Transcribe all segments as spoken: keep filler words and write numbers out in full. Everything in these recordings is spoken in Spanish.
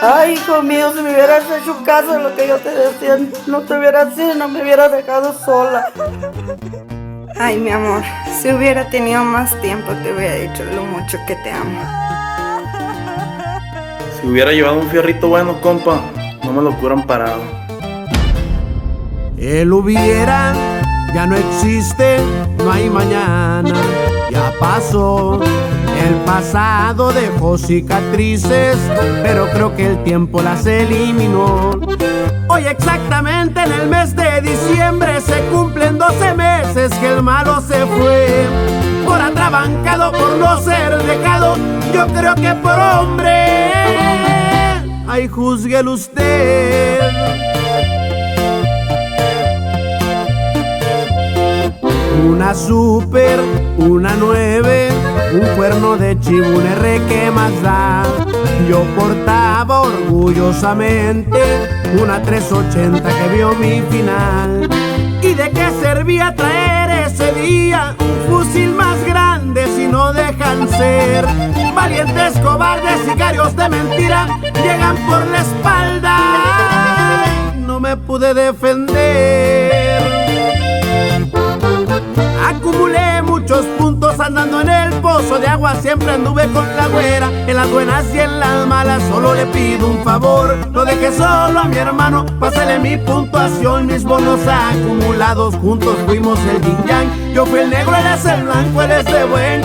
Ay, hijo mío, si me hubieras hecho caso de lo que yo te decía, no te hubieras ido, no me hubieras dejado sola. Ay, mi amor, si hubiera tenido más tiempo te hubiera dicho lo mucho que te amo. Si hubiera llevado un fierrito bueno, compa, no me lo hubieran parado. El hubiera ya no existe, no hay mañana, ya pasó. El pasado dejó cicatrices, pero creo que el tiempo las eliminó. Hoy exactamente en el mes de diciembre se cumplen doce meses que el malo se fue. Por atrabancado, por no ser dejado, yo creo que por hombre. Ay, júzguelo usted. Una super, una nueve, un cuerno de chivo, un R, ¿qué más da? Yo portaba orgullosamente una trescientos ochenta que vio mi final. ¿Y de qué servía traer ese día un fusil más grande si no dejan ser? Valientes, cobardes, sicarios de mentira llegan por la espalda. No me pude defender. Acumulé muchos puntos andando en el pozo de agua, siempre anduve con la güera, en las buenas y en las malas. Solo le pido un favor, no deje solo a mi hermano, pásale mi puntuación. Mis bonos acumulados, juntos fuimos el yin yang. Yo fui el negro, él es el blanco, él es de buen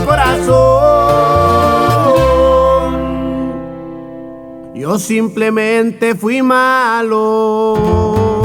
corazón. Yo simplemente fui malo.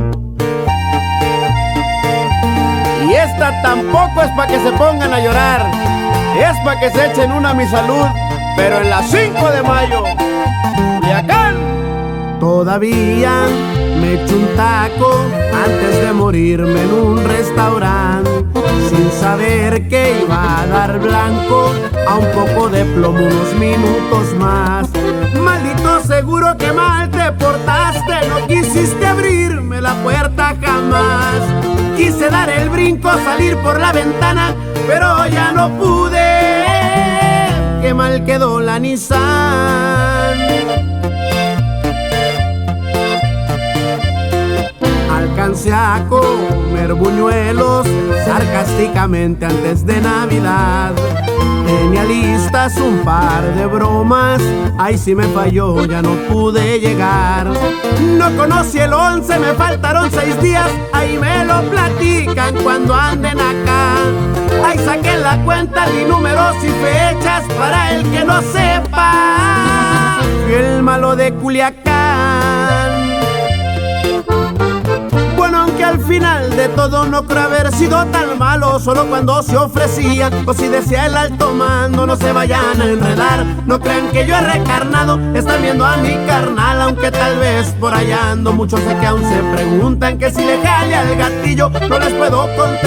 Y esta tampoco es pa' que se pongan a llorar, es pa' que se echen una a mi salud, pero en las cinco de mayo, Culiacán. Todavía me echo un taco antes de morirme en un restaurante, sin saber que iba a dar blanco a un poco de plomo unos minutos más. Maldito seguro que mal te portaste, no quisiste abrirme la puerta jamás. Quise dar el brinco, salir por la ventana, pero ya no pude. Qué mal quedó la Nissan. Alcancé a comer buñuelos sarcásticamente antes de Navidad. Tenía listas un par de bromas, ay si me falló, ya no pude llegar. No conocí el once, me faltaron seis días, ahí me lo platican cuando anden acá. Ahí saqué la cuenta de números y fechas para el que no sepa. Fui el malo de Culiacán. Bueno, aunque al final de todo no creo haber sido tan malo, solo cuando se ofrecía o si decía el alto mando. No se vayan a enredar, no crean que yo he recarnado, están viendo a mi carnal, aunque tal vez por allá ando. Muchos sé que aún se preguntan que si le jale al gatillo, no les puedo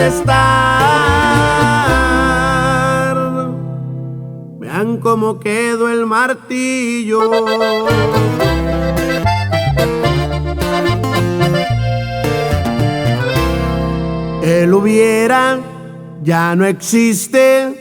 contestar. Vean cómo quedó el martillo. El hubiera ya no existe,